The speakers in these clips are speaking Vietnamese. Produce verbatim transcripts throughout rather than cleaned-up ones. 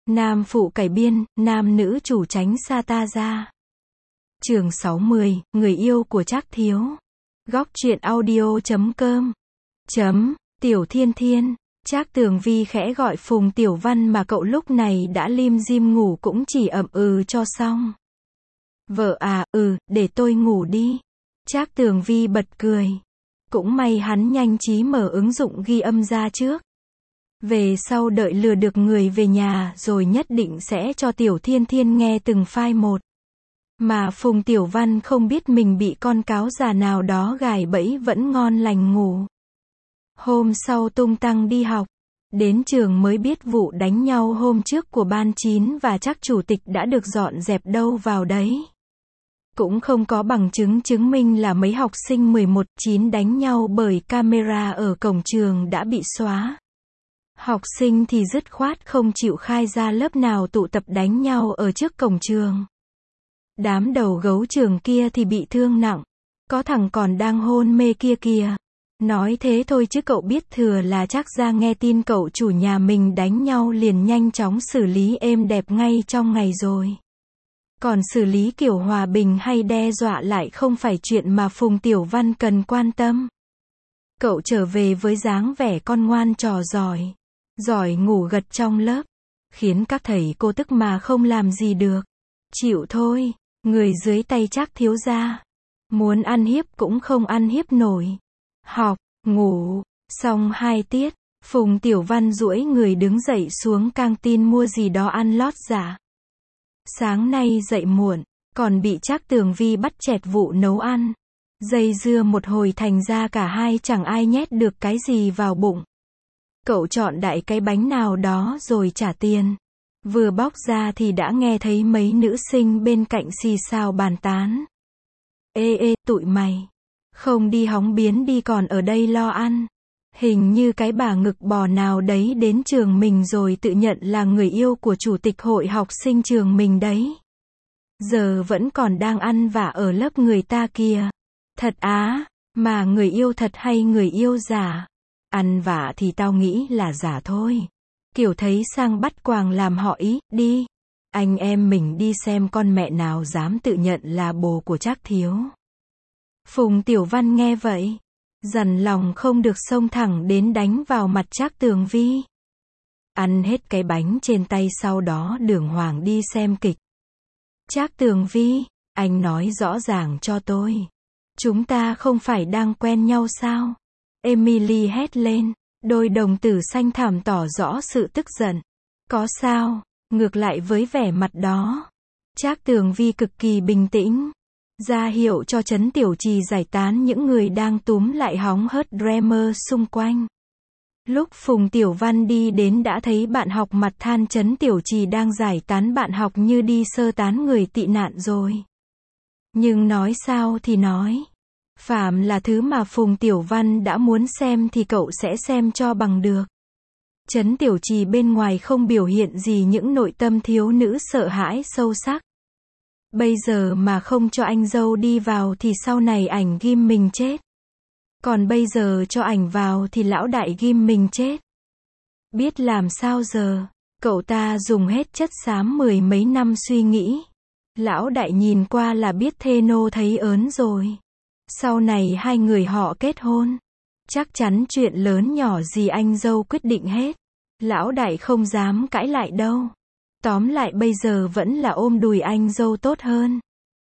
Nam phụ cải biên, nam nữ chủ tránh xa ta ra. Chương sáu mươi, người yêu của Trác Thiếu. Góc truyện audio chấm com. Chấm, Tiểu Thiên Thiên. Trác Tường Vi khẽ gọi Phùng Tiểu Văn mà cậu lúc này đã lim dim ngủ cũng chỉ ậm ừ cho xong. Vợ à, ừ, để tôi ngủ đi. Trác Tường Vi bật cười. Cũng may hắn nhanh trí mở ứng dụng ghi âm ra trước. Về sau đợi lừa được người về nhà rồi nhất định sẽ cho Tiểu Thiên Thiên nghe từng file một. Mà Phùng Tiểu Văn không biết mình bị con cáo già nào đó gài bẫy vẫn ngon lành ngủ. Hôm sau tung tăng đi học. Đến trường mới biết vụ đánh nhau hôm trước của ban chín và Trác chủ tịch đã được dọn dẹp đâu vào đấy. Cũng không có bằng chứng chứng minh là mấy học sinh mười một chín đánh nhau bởi camera ở cổng trường đã bị xóa. Học sinh thì dứt khoát không chịu khai ra lớp nào tụ tập đánh nhau ở trước cổng trường. Đám đầu gấu trường kia thì bị thương nặng. Có thằng còn đang hôn mê kia kìa. Nói thế thôi chứ cậu biết thừa là Trác gia nghe tin cậu chủ nhà mình đánh nhau liền nhanh chóng xử lý êm đẹp ngay trong ngày rồi. Còn xử lý kiểu hòa bình hay đe dọa lại không phải chuyện mà Phùng Tiểu Văn cần quan tâm. Cậu trở về với dáng vẻ con ngoan trò giỏi. Giỏi ngủ gật trong lớp. Khiến các thầy cô tức mà không làm gì được. Chịu thôi, người dưới tay Trác thiếu gia. Muốn ăn hiếp cũng không ăn hiếp nổi. Học, ngủ, xong hai tiết. Phùng Tiểu Văn duỗi người đứng dậy xuống căng tin mua gì đó ăn lót dạ. Sáng nay dậy muộn, còn bị Trác Tường Vi bắt chẹt vụ nấu ăn. Dây dưa một hồi thành ra cả hai chẳng ai nhét được cái gì vào bụng. Cậu chọn đại cái bánh nào đó rồi trả tiền. Vừa bóc ra thì đã nghe thấy mấy nữ sinh bên cạnh xì xào bàn tán. Ê ê, tụi mày. Không đi hóng biến đi còn ở đây lo ăn. Hình như cái bà ngực bò nào đấy đến trường mình rồi tự nhận là người yêu của chủ tịch hội học sinh trường mình đấy. Giờ vẫn còn đang ăn vạ ở lớp người ta kìa. Thật á, mà người yêu thật hay người yêu giả? Ăn vạ thì tao nghĩ là giả thôi. Kiểu thấy sang bắt quàng làm họ ý, đi. Anh em mình đi xem con mẹ nào dám tự nhận là bồ của Trác thiếu. Phùng Tiểu Văn nghe vậy. Dằn lòng không được xông thẳng đến đánh vào mặt Trác Tường Vi. Ăn hết cái bánh trên tay sau đó đường hoàng đi xem kịch. Trác Tường Vi, anh nói rõ ràng cho tôi. Chúng ta không phải đang quen nhau sao? Emily hét lên, đôi đồng tử xanh thẳm tỏ rõ sự tức giận. Có sao? Ngược lại với vẻ mặt đó, Trác Tường Vi cực kỳ bình tĩnh. Ra hiệu cho Trấn Tiểu Trì giải tán những người đang túm lại hóng hớt drama xung quanh. Lúc Phùng Tiểu Văn đi đến đã thấy bạn học mặt than Trấn Tiểu Trì đang giải tán bạn học như đi sơ tán người tị nạn rồi. Nhưng nói sao thì nói. Phàm là thứ mà Phùng Tiểu Văn đã muốn xem thì cậu sẽ xem cho bằng được. Trấn Tiểu Trì bên ngoài không biểu hiện gì những nội tâm thiếu nữ sợ hãi sâu sắc. Bây giờ mà không cho anh dâu đi vào thì sau này ảnh ghim mình chết. Còn bây giờ cho ảnh vào thì lão đại ghim mình chết. Biết làm sao giờ, cậu ta dùng hết chất xám mười mấy năm suy nghĩ. Lão đại nhìn qua là biết thê nô thấy ớn rồi. Sau này hai người họ kết hôn. Chắc chắn chuyện lớn nhỏ gì anh dâu quyết định hết. Lão đại không dám cãi lại đâu. Tóm lại bây giờ vẫn là ôm đùi anh dâu tốt hơn.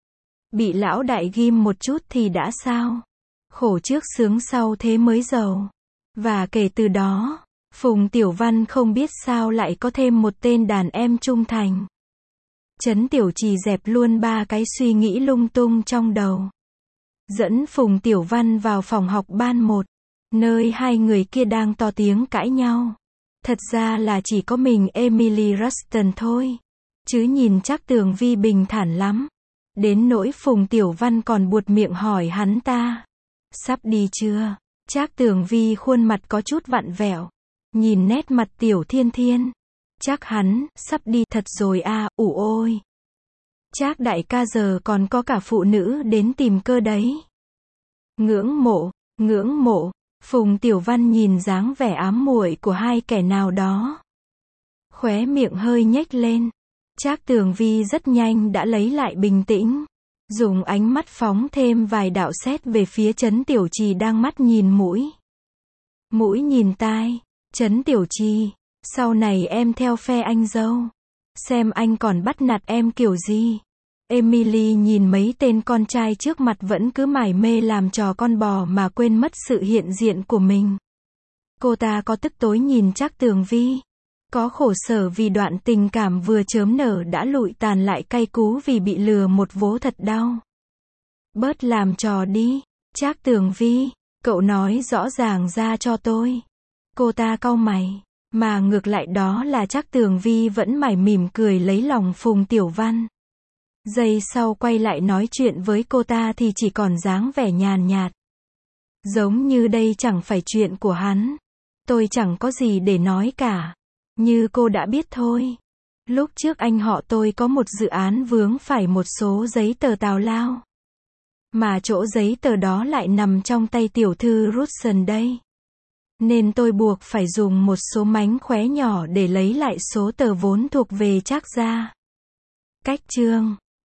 Bị lão đại ghim một chút thì đã sao? Khổ trước sướng sau thế mới giàu. Và kể từ đó, Phùng Tiểu Văn không biết sao lại có thêm một tên đàn em trung thành. Trấn Tiểu Trì dẹp luôn ba cái suy nghĩ lung tung trong đầu. Dẫn Phùng Tiểu Văn vào phòng học ban một, nơi hai người kia đang to tiếng cãi nhau. Thật ra là chỉ có mình Emily Ruston thôi. Chứ nhìn Trác Tường Vi bình thản lắm. Đến nỗi Phùng Tiểu Văn còn buột miệng hỏi hắn ta. Sắp đi chưa? Trác Tường Vi khuôn mặt có chút vặn vẹo. Nhìn nét mặt Tiểu Thiên Thiên. Chắc hắn, sắp đi thật rồi à, ủ ôi. Trác đại ca giờ còn có cả phụ nữ đến tìm cơ đấy. Ngưỡng mộ, ngưỡng mộ. Phùng Tiểu Văn nhìn dáng vẻ ám muội của hai kẻ nào đó. Khóe miệng hơi nhếch lên. Trác Tường Vi rất nhanh đã lấy lại bình tĩnh. Dùng ánh mắt phóng thêm vài đạo sét về phía Trấn Tiểu Trì đang mắt nhìn mũi. Mũi nhìn tai. Trấn Tiểu Trì, sau này em theo phe anh dâu. Xem anh còn bắt nạt em kiểu gì. Emily nhìn mấy tên con trai trước mặt vẫn cứ mải mê làm trò con bò mà quên mất sự hiện diện của mình. Cô ta có tức tối nhìn Trác Tường Vi. Có khổ sở vì đoạn tình cảm vừa chớm nở đã lụi tàn, lại cay cú vì bị lừa một vố thật đau. Bớt làm trò đi, Trác Tường Vi, cậu nói rõ ràng ra cho tôi. Cô ta cau mày, mà ngược lại đó là Trác Tường Vi vẫn mải mỉm cười lấy lòng Phùng Tiểu Văn. Giây sau quay lại nói chuyện với cô ta thì chỉ còn dáng vẻ nhàn nhạt. Giống như đây chẳng phải chuyện của hắn. Tôi chẳng có gì để nói cả. Như cô đã biết thôi. Lúc trước anh họ tôi có một dự án vướng phải một số giấy tờ tào lao. Mà chỗ giấy tờ đó lại nằm trong tay tiểu thư Russell đây. Nên tôi buộc phải dùng một số mánh khóe nhỏ để lấy lại số tờ vốn thuộc về Trác gia. Cách chương